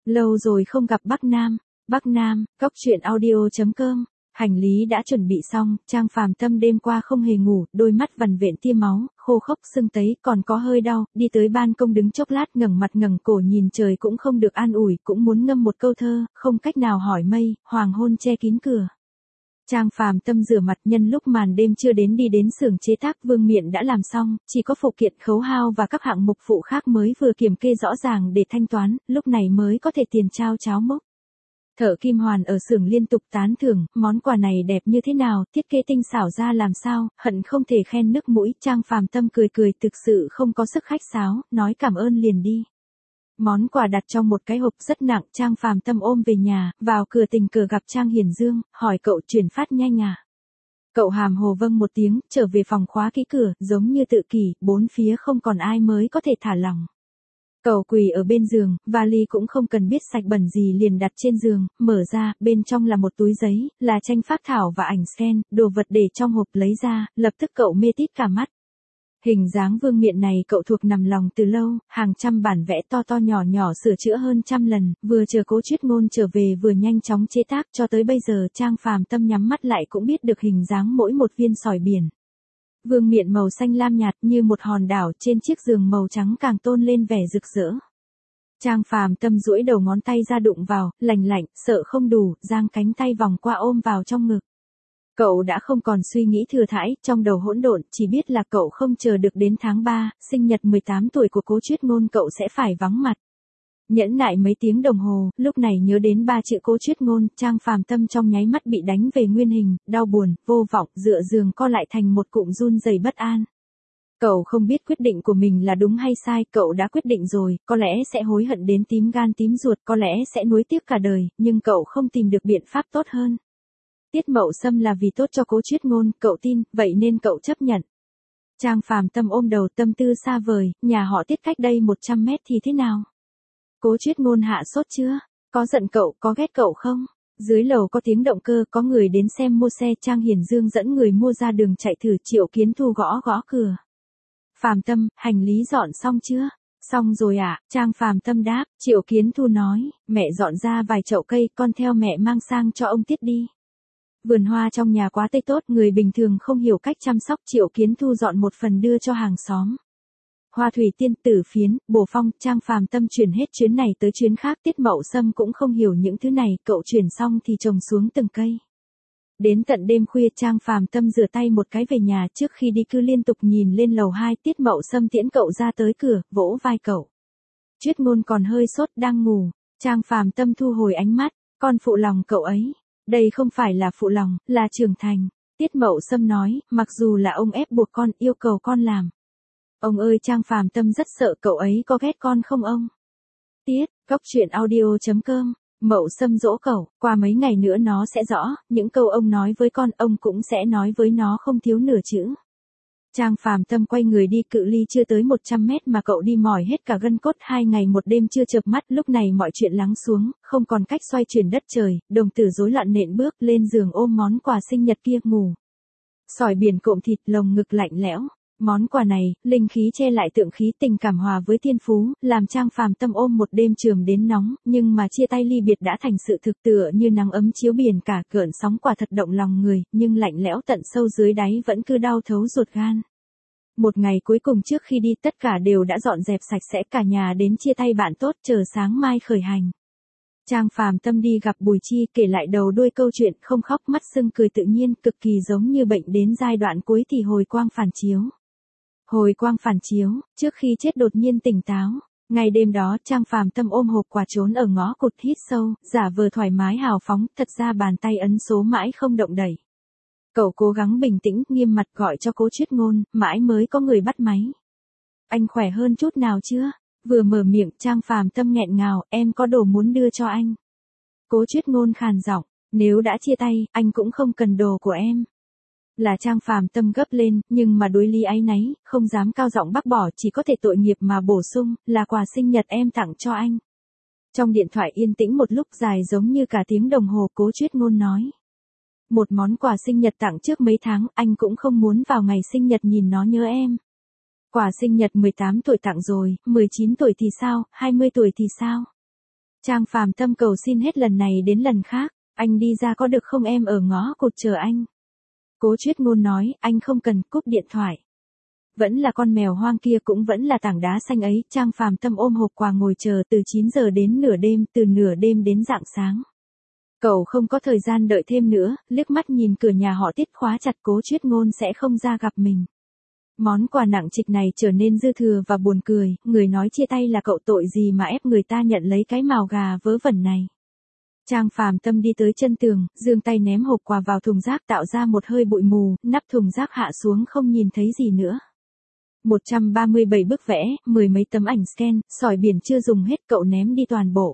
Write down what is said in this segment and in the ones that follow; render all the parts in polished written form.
Lâu rồi không gặp Bắc Nam. Bắc Nam, Cóc Truyện Audio.com. Hành lý đã chuẩn bị xong, Trang Phàm Tâm đêm qua không hề ngủ, đôi mắt vằn vện tia máu, khô khốc sưng tấy, còn có hơi đau, đi tới ban công đứng chốc lát ngẩng mặt ngẩng cổ nhìn trời cũng không được an ủi, cũng muốn ngâm một câu thơ, không cách nào hỏi mây, hoàng hôn che kín cửa. Trang Phàm Tâm rửa mặt nhân lúc màn đêm chưa đến đi đến xưởng chế tác Vương Miện đã làm xong, chỉ có phụ kiện khấu hao và các hạng mục phụ khác mới vừa kiểm kê rõ ràng để thanh toán, lúc này mới có thể tiền trao cháo mốc. Thợ Kim Hoàn ở xưởng liên tục tán thưởng, món quà này đẹp như thế nào, thiết kế tinh xảo ra làm sao, hận không thể khen nức mũi, Trang Phàm Tâm cười cười thực sự không có sức khách sáo, nói cảm ơn liền đi. Món quà đặt trong một cái hộp rất nặng, Trang Phàm Tâm ôm về nhà, vào cửa tình cờ gặp Trang Hiển Dương, hỏi cậu chuyển phát nhanh à? Cậu hàm hồ vâng một tiếng, trở về phòng khóa kỹ cửa, giống như tự kỷ, bốn phía không còn ai mới có thể thả lỏng. Cậu quỳ ở bên giường, vali cũng không cần biết sạch bẩn gì liền đặt trên giường, mở ra, bên trong là một túi giấy, là tranh phác thảo và ảnh scan, đồ vật để trong hộp lấy ra, lập tức cậu mê tít cả mắt. Hình dáng Vương Miện này cậu thuộc nằm lòng từ lâu, hàng trăm bản vẽ to to nhỏ nhỏ sửa chữa hơn trăm lần, vừa chờ Cố Chuyết Ngôn trở về vừa nhanh chóng chế tác cho tới bây giờ Trang Phàm Tâm nhắm mắt lại cũng biết được hình dáng mỗi một viên sỏi biển. Vương Miện màu xanh lam nhạt như một hòn đảo trên chiếc giường màu trắng càng tôn lên vẻ rực rỡ. Trang Phàm Tâm duỗi đầu ngón tay ra đụng vào, lành lạnh, sợ không đủ, giang cánh tay vòng qua ôm vào trong ngực. Cậu đã không còn suy nghĩ thừa thãi, trong đầu hỗn độn, chỉ biết là cậu không chờ được đến tháng 3, sinh nhật 18 tuổi của Cố Chuyết Ngôn cậu sẽ phải vắng mặt. Nhẫn nại mấy tiếng đồng hồ, lúc này nhớ đến ba chữ Cố Chuyết Ngôn, Trang Phàm Tâm trong nháy mắt bị đánh về nguyên hình, đau buồn, vô vọng, dựa giường co lại thành một cụm run rẩy bất an. Cậu không biết quyết định của mình là đúng hay sai, cậu đã quyết định rồi, có lẽ sẽ hối hận đến tím gan tím ruột, có lẽ sẽ nuối tiếc cả đời, nhưng cậu không tìm được biện pháp tốt hơn. Tiết Mậu Sâm là vì tốt cho Cố Chuyết Ngôn, cậu tin, vậy nên cậu chấp nhận. Trang Phàm Tâm ôm đầu tâm tư xa vời, nhà họ Tiết cách đây 100 mét thì thế nào? Cố Chuyết Ngôn hạ sốt chưa? Có giận cậu, có ghét cậu không? Dưới lầu có tiếng động cơ, có người đến xem mua xe, Trang Hiển Dương dẫn người mua ra đường chạy thử, Triệu Kiến Thu gõ gõ cửa. Phàm Tâm, hành lý dọn xong chưa? Xong rồi ạ, Trang Phàm Tâm đáp, Triệu Kiến Thu nói, mẹ dọn ra vài chậu cây, con theo mẹ mang sang cho ông Tiết đi. Vườn hoa trong nhà quá tươi tốt, người bình thường không hiểu cách chăm sóc, Triệu Kiến Thu dọn một phần đưa cho hàng xóm. Hoa thủy tiên, tử phiến, bồ phong, Trang Phàm Tâm chuyển hết chuyến này tới chuyến khác, Tiết Mậu Sâm cũng không hiểu những thứ này, cậu chuyển xong thì trồng xuống từng cây. Đến tận đêm khuya Trang Phàm Tâm rửa tay một cái về nhà, trước khi đi cứ liên tục nhìn lên lầu 2, Tiết Mậu Sâm tiễn cậu ra tới cửa, vỗ vai cậu. Chuyết Ngôn còn hơi sốt đang ngủ, Trang Phàm Tâm thu hồi ánh mắt, con phụ lòng cậu ấy. Đây không phải là phụ lòng, là trưởng thành. Tiết Mậu Sâm nói, mặc dù là ông ép buộc con, yêu cầu con làm. Ông ơi, Trang Phàm Tâm rất sợ cậu ấy có ghét con không ông? Tiết, Cóc Truyện Audio.com. Mậu Sâm dỗ cậu, qua mấy ngày nữa nó sẽ rõ, những câu ông nói với con, ông cũng sẽ nói với nó không thiếu nửa chữ. Trang Phàm Tâm quay người đi, cự ly chưa tới 100 mét mà cậu đi mỏi hết cả gân cốt, 2 ngày một đêm chưa chợp mắt, lúc này mọi chuyện lắng xuống, không còn cách xoay chuyển đất trời, đồng tử rối loạn nện bước lên giường ôm món quà sinh nhật kia ngủ. Sỏi biển cộm thịt, lồng ngực lạnh lẽo. Món quà này, linh khí che lại tượng khí, tình cảm hòa với thiên phú, làm Trang Phàm Tâm ôm một đêm trường đến nóng, nhưng mà chia tay ly biệt đã thành sự thực, tựa như nắng ấm chiếu biển cả, gợn sóng quả thật động lòng người, nhưng lạnh lẽo tận sâu dưới đáy vẫn cứ đau thấu ruột gan. Một ngày cuối cùng trước khi đi, tất cả đều đã dọn dẹp sạch sẽ, cả nhà đến chia tay bạn tốt, chờ sáng mai khởi hành. Trang Phàm Tâm đi gặp Bùi Chi, kể lại đầu đuôi câu chuyện, không khóc, mắt sưng cười tự nhiên, cực kỳ giống như bệnh đến giai đoạn cuối thì hồi quang phản chiếu. Hồi quang phản chiếu, trước khi chết đột nhiên tỉnh táo. Ngày đêm đó, Trang Phàm Tâm ôm hộp quà trốn ở ngõ cụt, hít sâu, giả vờ thoải mái hào phóng, thật ra bàn tay ấn số mãi không động đẩy. Cậu cố gắng bình tĩnh, nghiêm mặt gọi cho Cố Chuyết Ngôn, mãi mới có người bắt máy. Anh khỏe hơn chút nào chưa? Vừa mở miệng, Trang Phàm Tâm nghẹn ngào, em có đồ muốn đưa cho anh. Cố Chuyết Ngôn khàn giọng, nếu đã chia tay, anh cũng không cần đồ của em. Là Trang Phàm Tâm gấp lên, nhưng mà đối lý áy náy, không dám cao giọng bác bỏ, chỉ có thể tội nghiệp mà bổ sung, là quà sinh nhật em tặng cho anh. Trong điện thoại yên tĩnh một lúc dài giống như cả tiếng đồng hồ, Cố Chuyết Ngôn nói. Một món quà sinh nhật tặng trước mấy tháng, anh cũng không muốn vào ngày sinh nhật nhìn nó nhớ em. Quà sinh nhật 18 tuổi tặng rồi, 19 tuổi thì sao, 20 tuổi thì sao? Trang Phàm Tâm cầu xin hết lần này đến lần khác, anh đi ra có được không, em ở ngõ cụt chờ anh. Cố Chuyết Ngôn nói, anh không cần, cúp điện thoại. Vẫn là con mèo hoang kia, cũng vẫn là tảng đá xanh ấy, Trang Phàm Tâm ôm hộp quà ngồi chờ từ 9 giờ đến nửa đêm, từ nửa đêm đến rạng sáng. Cậu không có thời gian đợi thêm nữa, liếc mắt nhìn cửa nhà họ Tiết khóa chặt, Cố Chuyết Ngôn sẽ không ra gặp mình. Món quà nặng trịch này trở nên dư thừa và buồn cười, người nói chia tay là cậu, tội gì mà ép người ta nhận lấy cái mào gà vớ vẩn này. Trang Phàm Tâm đi tới chân tường, giương tay ném hộp quà vào thùng rác, tạo ra một hơi bụi mù, nắp thùng rác hạ xuống không nhìn thấy gì nữa. 137 bức vẽ, 10 mấy tấm ảnh scan, sỏi biển chưa dùng hết, cậu ném đi toàn bộ.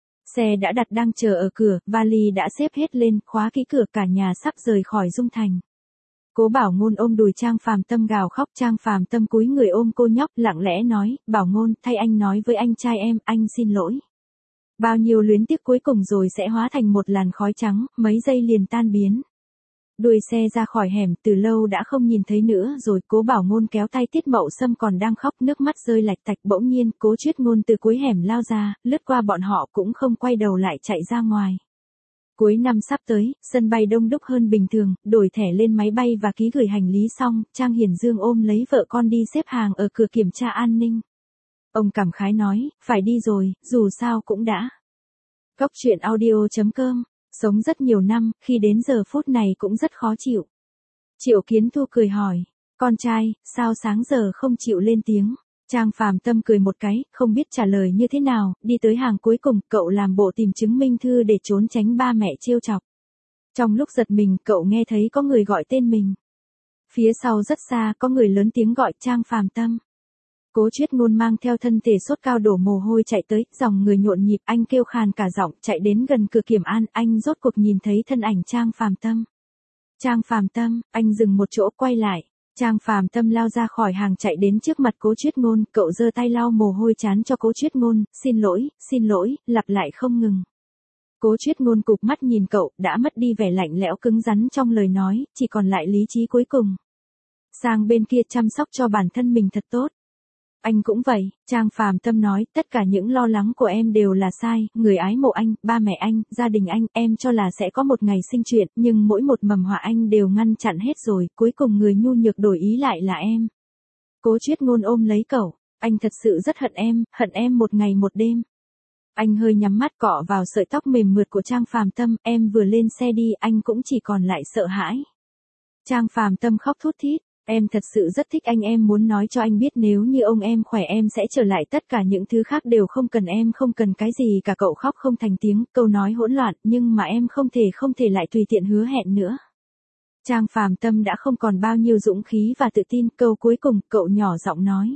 Xe đã đặt đang chờ ở cửa, vali đã xếp hết lên, khóa kỹ cửa, cả nhà sắp rời khỏi Dung Thành. Cố Bảo Ngôn ôm đùi Trang Phàm Tâm gào khóc, Trang Phàm Tâm cúi người ôm cô nhóc, lặng lẽ nói, Bảo Ngôn, thay anh nói với anh trai em, anh xin lỗi. Bao nhiêu luyến tiếc cuối cùng rồi sẽ hóa thành một làn khói trắng, mấy giây liền tan biến. Đuôi xe ra khỏi hẻm, từ lâu đã không nhìn thấy nữa rồi. Cố Bảo Ngôn kéo tay Tiết Mậu Sâm còn đang khóc, nước mắt rơi lạch tạch. Bỗng nhiên, Cố Chuyết Ngôn từ cuối hẻm lao ra, lướt qua bọn họ cũng không quay đầu lại chạy ra ngoài. Cuối năm sắp tới, sân bay đông đúc hơn bình thường, đổi thẻ lên máy bay và ký gửi hành lý xong, Trang Hiền Dương ôm lấy vợ con đi xếp hàng ở cửa kiểm tra an ninh. Ông cảm khái nói, phải đi rồi, dù sao cũng đã. Cóc truyện audio.com, sống rất nhiều năm, khi đến giờ phút này cũng rất khó chịu. Triệu Kiến Thu cười hỏi, con trai, sao sáng giờ không chịu lên tiếng? Trang Phàm Tâm cười một cái, không biết trả lời như thế nào, đi tới hàng cuối cùng, cậu làm bộ tìm chứng minh thư để trốn tránh ba mẹ trêu chọc. Trong lúc giật mình, cậu nghe thấy có người gọi tên mình. Phía sau rất xa, có người lớn tiếng gọi Trang Phàm Tâm. Cố Chuyết Ngôn mang theo thân thể sốt cao đổ mồ hôi chạy tới, dòng người nhộn nhịp, anh kêu khàn cả giọng, chạy đến gần cửa kiểm an, anh rốt cuộc nhìn thấy thân ảnh Trang Phàm Tâm. Trang Phàm Tâm, anh dừng một chỗ quay lại. Trang Phàm Tâm lao ra khỏi hàng chạy đến trước mặt Cố Chuyết Ngôn, cậu giơ tay lau mồ hôi trán cho Cố Chuyết Ngôn, xin lỗi, lặp lại không ngừng. Cố Chuyết Ngôn cụp mắt nhìn cậu, đã mất đi vẻ lạnh lẽo cứng rắn trong lời nói, chỉ còn lại lý trí cuối cùng. Sang bên kia chăm sóc cho bản thân mình thật tốt. Anh cũng vậy, Trang Phàm Tâm nói, tất cả những lo lắng của em đều là sai, người ái mộ anh, ba mẹ anh, gia đình anh, em cho là sẽ có một ngày sinh chuyện, nhưng mỗi một mầm họa anh đều ngăn chặn hết rồi, cuối cùng người nhu nhược đổi ý lại là em. Cố Chuyết Ngôn ôm lấy cậu, anh thật sự rất hận em một ngày một đêm. Anh hơi nhắm mắt cọ vào sợi tóc mềm mượt của Trang Phàm Tâm, em vừa lên xe đi, anh cũng chỉ còn lại sợ hãi. Trang Phàm Tâm khóc thút thít. Em thật sự rất thích anh, em muốn nói cho anh biết nếu như ông em khỏe em sẽ trở lại, tất cả những thứ khác đều không cần, em không cần cái gì cả. Cậu khóc không thành tiếng, câu nói hỗn loạn, nhưng mà em không thể lại tùy tiện hứa hẹn nữa. Trang Phàm Tâm đã không còn bao nhiêu dũng khí và tự tin, câu cuối cùng, cậu nhỏ giọng nói.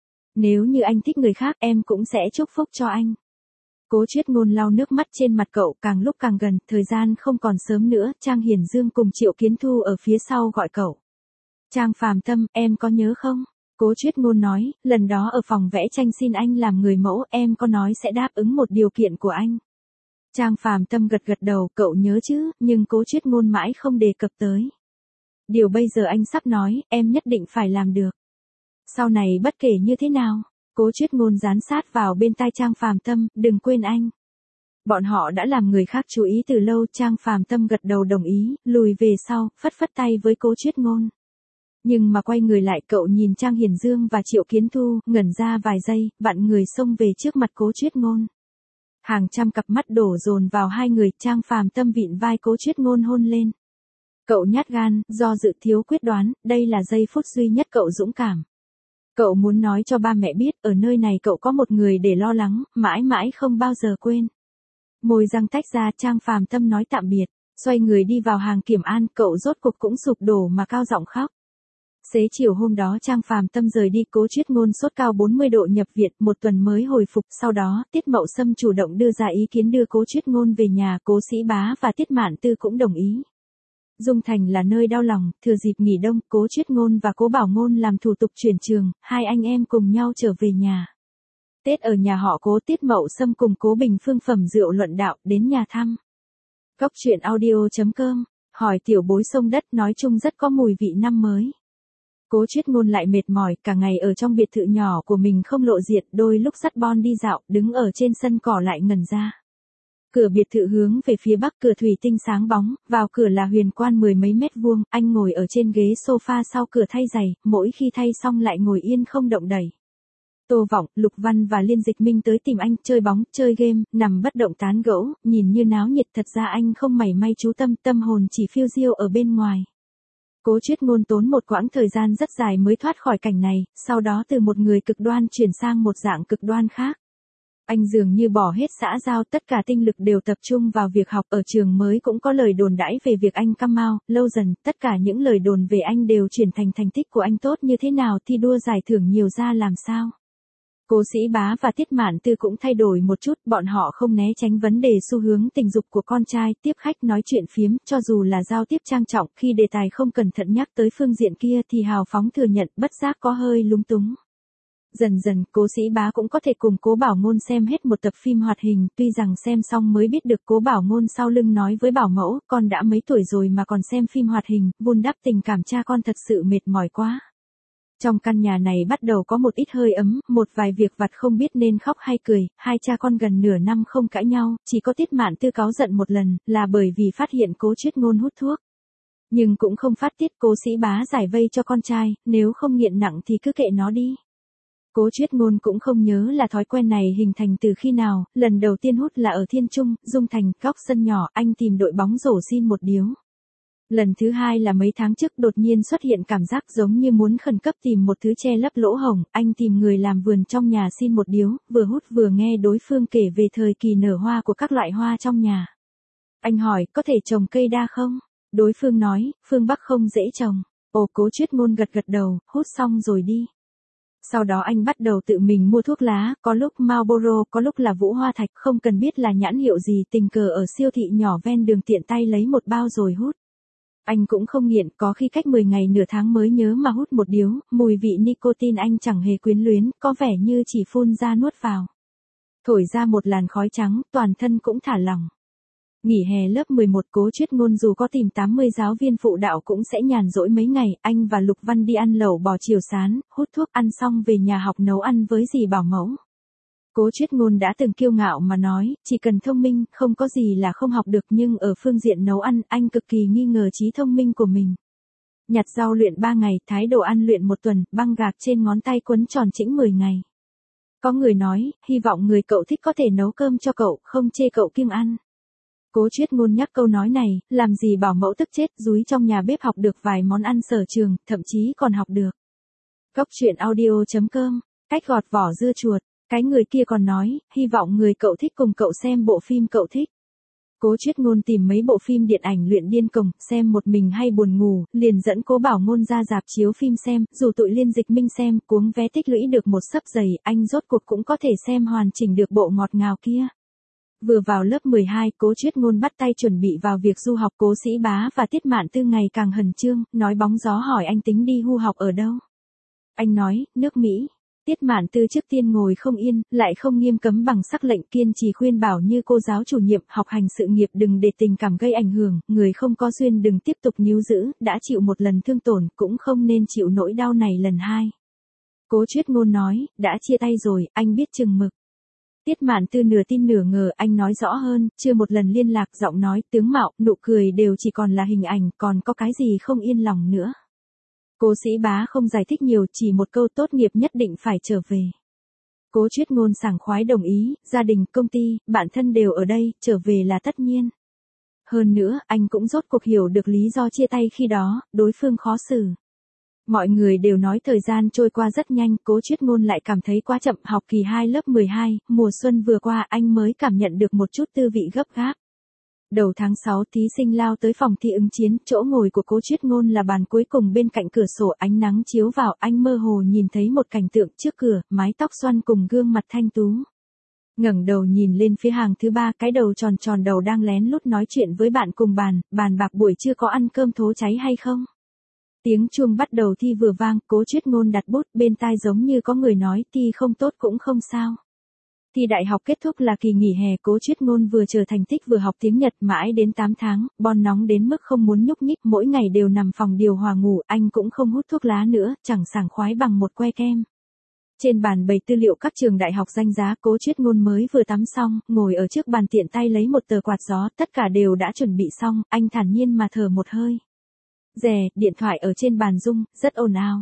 Nếu như anh thích người khác em cũng sẽ chúc phúc cho anh. Cố Chuyết Ngôn lau nước mắt trên mặt cậu, càng lúc càng gần, thời gian không còn sớm nữa, Trang Hiền Dương cùng Triệu Kiến Thu ở phía sau gọi cậu. Trang Phàm Tâm, em có nhớ không? Cố Chuyết Ngôn nói, lần đó ở phòng vẽ tranh xin anh làm người mẫu, em có nói sẽ đáp ứng một điều kiện của anh. Trang Phàm Tâm gật đầu, cậu nhớ chứ, nhưng Cố Chuyết Ngôn mãi không đề cập tới. Điều bây giờ anh sắp nói, em nhất định phải làm được. Sau này bất kể như thế nào, Cố Chuyết Ngôn dán sát vào bên tai Trang Phàm Tâm, đừng quên anh. Bọn họ đã làm người khác chú ý từ lâu, Trang Phàm Tâm gật đầu đồng ý, lùi về sau, phất tay với Cố Chuyết Ngôn. Nhưng mà quay người lại, cậu nhìn Trang Hiền Dương và Triệu Kiến Thu, ngẩn ra vài giây, vạn người xông về trước mặt Cố Chuyết Ngôn. Hàng trăm cặp mắt đổ dồn vào hai người, Trang Phàm Tâm vịn vai Cố Chuyết Ngôn hôn lên. Cậu nhát gan, do dự thiếu quyết đoán, đây là giây phút duy nhất cậu dũng cảm. Cậu muốn nói cho ba mẹ biết, ở nơi này cậu có một người để lo lắng, mãi mãi không bao giờ quên. Môi răng tách ra, Trang Phàm Tâm nói tạm biệt, xoay người đi vào hàng kiểm an, cậu rốt cuộc cũng sụp đổ mà cao giọng khóc. Xế chiều hôm đó Trang Phàm Tâm rời đi, Cố Chuyết Ngôn sốt cao 40 độ nhập viện, một tuần mới hồi phục, sau đó, Tiết Mậu Sâm chủ động đưa ra ý kiến đưa Cố Chuyết Ngôn về nhà, Cố Sĩ Bá và Tiết Mạn Tư cũng đồng ý. Dung Thành là nơi đau lòng, thừa dịp nghỉ đông, Cố Chuyết Ngôn và Cố Bảo Ngôn làm thủ tục chuyển trường, hai anh em cùng nhau trở về nhà. Tết ở nhà họ Cố, Tiết Mậu Sâm cùng Cố Bình Phương phẩm rượu luận đạo, đến nhà thăm. Cóc truyện audio.com, hỏi tiểu bối sông đất, nói chung rất có mùi vị năm mới. Cố Chuyết Ngôn lại mệt mỏi, cả ngày ở trong biệt thự nhỏ của mình không lộ diện, đôi lúc dắt Bon đi dạo, đứng ở trên sân cỏ lại ngẩn ra. Cửa biệt thự hướng về phía bắc, cửa thủy tinh sáng bóng, vào cửa là huyền quan 10 mấy mét vuông, anh ngồi ở trên ghế sofa sau cửa thay giày, mỗi khi thay xong lại ngồi yên không động đậy. Tô Vọng, Lục Văn và Liên Dịch Minh tới tìm anh, chơi bóng, chơi game, nằm bất động tán gẫu, nhìn như náo nhiệt, thật ra anh không mảy may chú tâm, tâm hồn chỉ phiêu diêu ở bên ngoài. Cố Chuyết Ngôn tốn một quãng thời gian rất dài mới thoát khỏi cảnh này, sau đó từ một người cực đoan chuyển sang một dạng cực đoan khác. Anh dường như bỏ hết xã giao, tất cả tinh lực đều tập trung vào việc học, ở trường mới cũng có lời đồn đãi về việc anh cam mau, lâu dần, tất cả những lời đồn về anh đều chuyển thành thành tích của anh tốt như thế nào, thi đua giải thưởng nhiều ra làm sao. Cố Sĩ Bá và Tiết Mạn Tư cũng thay đổi một chút, bọn họ không né tránh vấn đề xu hướng tình dục của con trai, tiếp khách nói chuyện phiếm, cho dù là giao tiếp trang trọng, khi đề tài không cẩn thận nhắc tới phương diện kia thì hào phóng thừa nhận, bất giác có hơi lúng túng. Dần dần, Cố Sĩ Bá cũng có thể cùng Cố Bảo Ngôn xem hết một tập phim hoạt hình, tuy rằng xem xong mới biết được Cố Bảo Ngôn sau lưng nói với bảo mẫu, con đã mấy tuổi rồi mà còn xem phim hoạt hình, vun đắp tình cảm cha con thật sự mệt mỏi quá. Trong căn nhà này bắt đầu có một ít hơi ấm, một vài việc vặt không biết nên khóc hay cười, hai cha con gần nửa năm không cãi nhau, chỉ có Tiết Mạn Tư cáu giận một lần, là bởi vì phát hiện Cố Chuyết Ngôn hút thuốc. Nhưng cũng không phát tiết, Cố Sĩ Bá giải vây cho con trai, nếu không nghiện nặng thì cứ kệ nó đi. Cố Chuyết Ngôn cũng không nhớ là thói quen này hình thành từ khi nào, lần đầu tiên hút là ở Thiên Trung, Dung Thành, góc sân nhỏ, anh tìm đội bóng rổ xin một điếu. Lần thứ hai là mấy tháng trước, đột nhiên xuất hiện cảm giác giống như muốn khẩn cấp tìm một thứ che lấp lỗ hổng, anh tìm người làm vườn trong nhà xin một điếu, vừa hút vừa nghe đối phương kể về thời kỳ nở hoa của các loại hoa trong nhà. Anh hỏi, có thể trồng cây đa không? Đối phương nói, phương Bắc không dễ trồng. Ồ, Cố Chuyết Ngôn gật gật đầu, hút xong rồi đi. Sau đó anh bắt đầu tự mình mua thuốc lá, có lúc Marlboro, có lúc là Vũ Hoa Thạch, không cần biết là nhãn hiệu gì, tình cờ ở siêu thị nhỏ ven đường tiện tay lấy một bao rồi hút. Anh cũng không nghiện, có khi cách 10 ngày nửa tháng mới nhớ mà hút một điếu, mùi vị nicotine anh chẳng hề quyến luyến, có vẻ như chỉ phun ra nuốt vào. Thổi ra một làn khói trắng, toàn thân cũng thả lỏng. Nghỉ hè lớp 11, Cố Chuyết Ngôn dù có tìm 80 giáo viên phụ đạo cũng sẽ nhàn rỗi mấy ngày, anh và Lục Văn đi ăn lẩu bò chiều sán, hút thuốc, ăn xong về nhà học nấu ăn với dì bảo mẫu. Cố Chuyết Ngôn đã từng kiêu ngạo mà nói, chỉ cần thông minh, không có gì là không học được, nhưng ở phương diện nấu ăn, anh cực kỳ nghi ngờ trí thông minh của mình. Nhặt rau luyện 3 ngày, thái đồ ăn luyện 1 tuần, băng gạc trên ngón tay quấn tròn chỉnh 10 ngày. Có người nói, hy vọng người cậu thích có thể nấu cơm cho cậu, không chê cậu kiêng ăn. Cố Chuyết Ngôn nhắc câu nói này, làm gì bảo mẫu tức chết, dúi trong nhà bếp học được vài món ăn sở trường, thậm chí còn học được. Góc truyện audio.com, cách gọt vỏ dưa chuột. Cái người kia còn nói, hy vọng người cậu thích cùng cậu xem bộ phim cậu thích. Cố Chuyết Ngôn tìm mấy bộ phim điện ảnh luyện điên cuồng, xem một mình hay buồn ngủ, liền dẫn Cố Bảo Ngôn ra rạp chiếu phim xem, dù tụi Liên Dịch Minh xem, cuống vé tích lũy được một xấp giày, anh rốt cuộc cũng có thể xem hoàn chỉnh được bộ ngọt ngào kia. Vừa vào lớp 12, Cố Chuyết Ngôn bắt tay chuẩn bị vào việc du học. Cố Sĩ Bá và Tiết Mạn Tư ngày càng hần chương, nói bóng gió hỏi anh tính đi du học ở đâu. Anh nói, nước Mỹ. Tiết Mạn Tư trước tiên ngồi không yên, lại không nghiêm cấm bằng sắc lệnh, kiên trì khuyên bảo như cô giáo chủ nhiệm, học hành sự nghiệp đừng để tình cảm gây ảnh hưởng, người không có duyên đừng tiếp tục níu giữ, đã chịu một lần thương tổn, cũng không nên chịu nỗi đau này lần hai. Cố Chuyết Ngôn nói, đã chia tay rồi, anh biết chừng mực. Tiết Mạn Tư nửa tin nửa ngờ, anh nói rõ hơn, chưa một lần liên lạc, giọng nói, tướng mạo, nụ cười đều chỉ còn là hình ảnh, còn có cái gì không yên lòng nữa. Cố Sĩ Bá không giải thích nhiều, chỉ một câu tốt nghiệp nhất định phải trở về. Cố Chuyết Ngôn sảng khoái đồng ý, gia đình, công ty, bạn thân đều ở đây, trở về là tất nhiên. Hơn nữa, anh cũng rốt cuộc hiểu được lý do chia tay khi đó, đối phương khó xử. Mọi người đều nói thời gian trôi qua rất nhanh, Cố Chuyết Ngôn lại cảm thấy quá chậm, học kỳ 2 lớp 12, mùa xuân vừa qua anh mới cảm nhận được một chút tư vị gấp gáp. Đầu tháng 6, thí sinh lao tới phòng thi ứng chiến, chỗ ngồi của Cố Chuyết Ngôn là bàn cuối cùng bên cạnh cửa sổ, ánh nắng chiếu vào, anh mơ hồ nhìn thấy một cảnh tượng trước cửa, mái tóc xoăn cùng gương mặt thanh tú. Ngẩng đầu nhìn lên phía hàng thứ 3, cái đầu tròn tròn đầu đang lén lút nói chuyện với bạn cùng bàn, bàn bạc buổi trưa có ăn cơm thố cháy hay không. Tiếng chuông bắt đầu thi vừa vang, Cố Chuyết Ngôn đặt bút, bên tai giống như có người nói, thi không tốt cũng không sao. Thi đại học kết thúc là kỳ nghỉ hè, Cố Chuyết Ngôn vừa chờ thành tích vừa học tiếng Nhật mãi đến 8 tháng, Bon nóng đến mức không muốn nhúc nhích, mỗi ngày đều nằm phòng điều hòa ngủ, anh cũng không hút thuốc lá nữa, chẳng sảng khoái bằng một que kem. Trên bàn bày tư liệu các trường đại học danh giá, Cố Chuyết Ngôn mới vừa tắm xong, ngồi ở trước bàn tiện tay lấy một tờ quạt gió, tất cả đều đã chuẩn bị xong, anh thản nhiên mà thở một hơi. Rè, điện thoại ở trên bàn rung, rất ồn ào.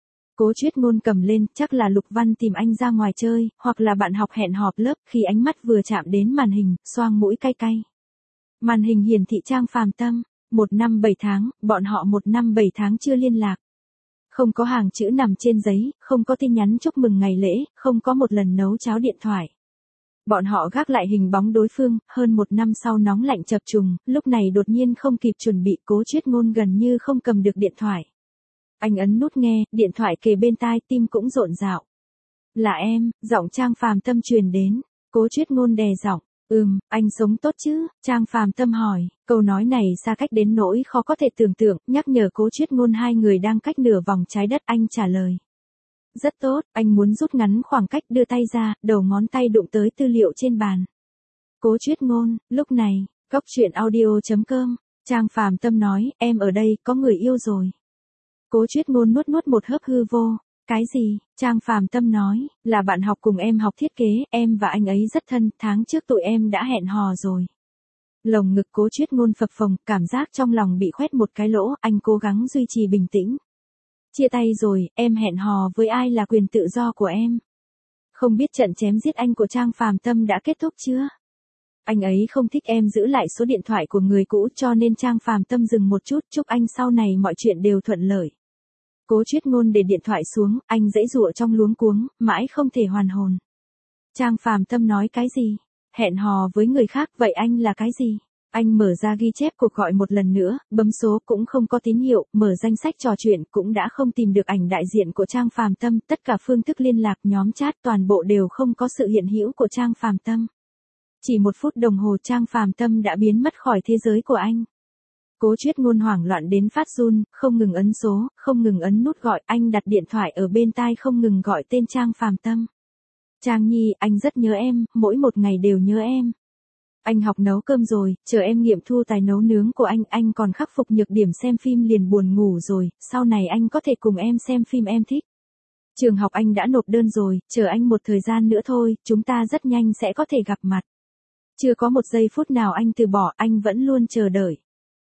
Cố Chuyết Ngôn cầm lên, chắc là Lục Văn tìm anh ra ngoài chơi, hoặc là bạn học hẹn họp lớp, khi ánh mắt vừa chạm đến màn hình, xoang mũi cay cay. Màn hình hiển thị Trang Phàm Tâm, 1 năm 7 tháng, bọn họ 1 năm 7 tháng chưa liên lạc. Không có hàng chữ nằm trên giấy, không có tin nhắn chúc mừng ngày lễ, không có một lần nấu cháo điện thoại. Bọn họ gác lại hình bóng đối phương, hơn 1 năm sau nóng lạnh chập trùng, lúc này đột nhiên không kịp chuẩn bị, Cố Chuyết Ngôn gần như không cầm được điện thoại. Anh ấn nút nghe, điện thoại kề bên tai, tim cũng rộn rạo. Là em, giọng Trang Phàm Tâm truyền đến. Cố Chuyết Ngôn đè giọng, anh sống tốt chứ? Trang Phàm Tâm hỏi, câu nói này xa cách đến nỗi khó có thể tưởng tượng, nhắc nhở Cố Chuyết Ngôn hai người đang cách nửa vòng trái đất, anh trả lời. Rất tốt, anh muốn rút ngắn khoảng cách, đưa tay ra, đầu ngón tay đụng tới tư liệu trên bàn. Cố Chuyết Ngôn, lúc này, Cóc Truyện Audio.com, Trang Phàm Tâm nói, em ở đây, có người yêu rồi. Cố Chuyết Ngôn nuốt một hớp hư vô. Cái gì? Trang Phàm Tâm nói, là bạn học cùng em học thiết kế, em và anh ấy rất thân, tháng trước tụi em đã hẹn hò rồi. Lồng ngực Cố Chuyết Ngôn phập phồng, cảm giác trong lòng bị khoét một cái lỗ, anh cố gắng duy trì bình tĩnh. Chia tay rồi, em hẹn hò với ai là quyền tự do của em. Không biết trận chém giết anh của Trang Phàm Tâm đã kết thúc chưa? Anh ấy không thích em giữ lại số điện thoại của người cũ, cho nên Trang Phàm Tâm dừng một chút, chúc anh sau này mọi chuyện đều thuận lợi. Cố Chuyết Ngôn để điện thoại xuống, anh giãy giụa trong luống cuống, mãi không thể hoàn hồn. Trang Phàm Tâm nói cái gì? Hẹn hò với người khác, vậy anh là cái gì? Anh mở ra ghi chép cuộc gọi một lần nữa, bấm số cũng không có tín hiệu, mở danh sách trò chuyện cũng đã không tìm được ảnh đại diện của Trang Phàm Tâm, tất cả phương thức liên lạc, nhóm chat toàn bộ đều không có sự hiện hữu của Trang Phàm Tâm. Chỉ 1 phút đồng hồ Trang Phàm Tâm đã biến mất khỏi thế giới của anh. Cố Chuyết Ngôn hoảng loạn đến phát run, không ngừng ấn số, không ngừng ấn nút gọi, anh đặt điện thoại ở bên tai không ngừng gọi tên Trang Phàm Tâm. Trang Nhi, anh rất nhớ em, mỗi một ngày đều nhớ em. Anh học nấu cơm rồi, chờ em nghiệm thu tài nấu nướng của anh còn khắc phục nhược điểm xem phim liền buồn ngủ rồi, sau này anh có thể cùng em xem phim em thích. Trường học anh đã nộp đơn rồi, chờ anh một thời gian nữa thôi, chúng ta rất nhanh sẽ có thể gặp mặt. Chưa có một giây phút nào anh từ bỏ, anh vẫn luôn chờ đợi.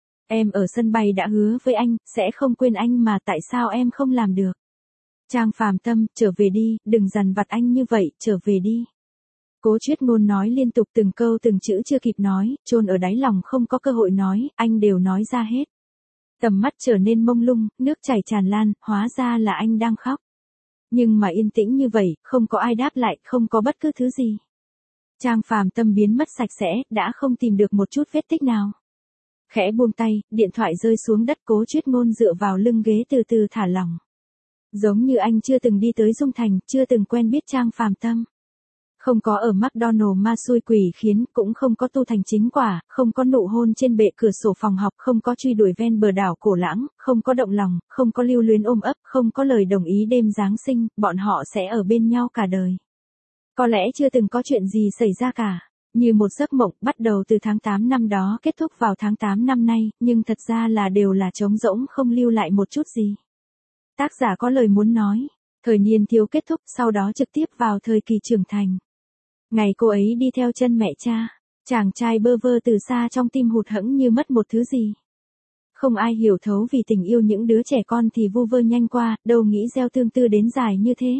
Em ở sân bay đã hứa với anh, sẽ không quên anh mà tại sao em không làm được. Trang Phàm Tâm, trở về đi, đừng dằn vặt anh như vậy, trở về đi. Cố Chuyết Ngôn nói liên tục từng câu từng chữ chưa kịp nói, chôn ở đáy lòng không có cơ hội nói, anh đều nói ra hết. Tầm mắt trở nên mông lung, nước chảy tràn lan, hóa ra là anh đang khóc. Nhưng mà yên tĩnh như vậy, không có ai đáp lại, không có bất cứ thứ gì. Trang Phàm Tâm biến mất sạch sẽ, đã không tìm được một chút vết tích nào. Khẽ buông tay, điện thoại rơi xuống đất, Cố Chuyết Ngôn dựa vào lưng ghế từ từ thả lỏng. Giống như anh chưa từng đi tới Dung Thành, chưa từng quen biết Trang Phàm Tâm. Không có ở McDonald ma xui quỷ khiến, cũng không có tu thành chính quả, không có nụ hôn trên bệ cửa sổ phòng học, không có truy đuổi ven bờ đảo cổ lãng, không có động lòng, không có lưu luyến ôm ấp, không có lời đồng ý đêm Giáng sinh, bọn họ sẽ ở bên nhau cả đời. Có lẽ chưa từng có chuyện gì xảy ra cả. Như một giấc mộng, bắt đầu từ tháng 8 năm đó, kết thúc vào tháng 8 năm nay, nhưng thật ra là đều là trống rỗng, không lưu lại một chút gì. Tác giả có lời muốn nói, thời niên thiếu kết thúc, sau đó trực tiếp vào thời kỳ trưởng thành. Ngày cô ấy đi theo chân mẹ cha, chàng trai bơ vơ từ xa trong tim hụt hẫng như mất một thứ gì. Không ai hiểu thấu vì tình yêu những đứa trẻ con thì vu vơ nhanh qua, đâu nghĩ gieo tương tư đến dài như thế.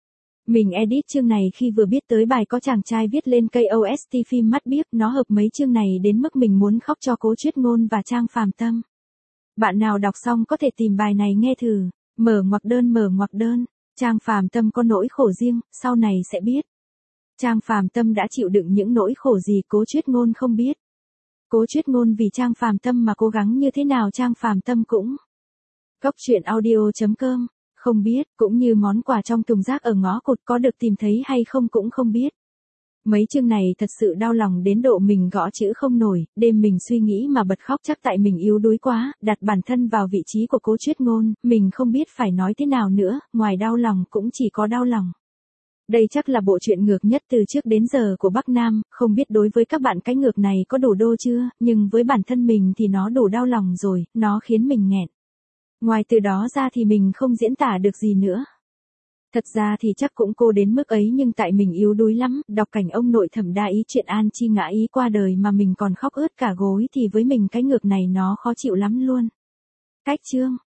Mình edit chương này khi vừa biết tới bài có chàng trai viết lên cây OST phim Mắt Biếc, nó hợp mấy chương này đến mức mình muốn khóc cho Cố Chuyết Ngôn và Trang Phàm Tâm. Bạn nào đọc xong có thể tìm bài này nghe thử. Mở ngoặc đơn, Trang Phàm Tâm có nỗi khổ riêng, sau này sẽ biết. Trang Phàm Tâm đã chịu đựng những nỗi khổ gì Cố Chuyết Ngôn không biết. Cố Chuyết Ngôn vì Trang Phàm Tâm mà cố gắng như thế nào Trang Phàm Tâm cũng. Cóc Truyện Audio.com, không biết, cũng như món quà trong thùng rác ở ngõ cụt có được tìm thấy hay không cũng không biết. Mấy chương này thật sự đau lòng đến độ mình gõ chữ không nổi, đêm mình suy nghĩ mà bật khóc chắc tại mình yếu đuối quá, đặt bản thân vào vị trí của Cố Chuyết Ngôn, mình không biết phải nói thế nào nữa, ngoài đau lòng cũng chỉ có đau lòng. Đây chắc là bộ truyện ngược nhất từ trước đến giờ của Bắc Nam, không biết đối với các bạn cái ngược này có đủ đô chưa, nhưng với bản thân mình thì nó đủ đau lòng rồi, nó khiến mình nghẹn. Ngoài từ đó ra thì mình không diễn tả được gì nữa. Thật ra thì chắc cũng cô đến mức ấy nhưng tại mình yếu đuối lắm, đọc cảnh ông nội Thẩm Đa Ý chuyện An Chi ngã ý qua đời mà mình còn khóc ướt cả gối thì với mình cái ngược này nó khó chịu lắm luôn. Cách chương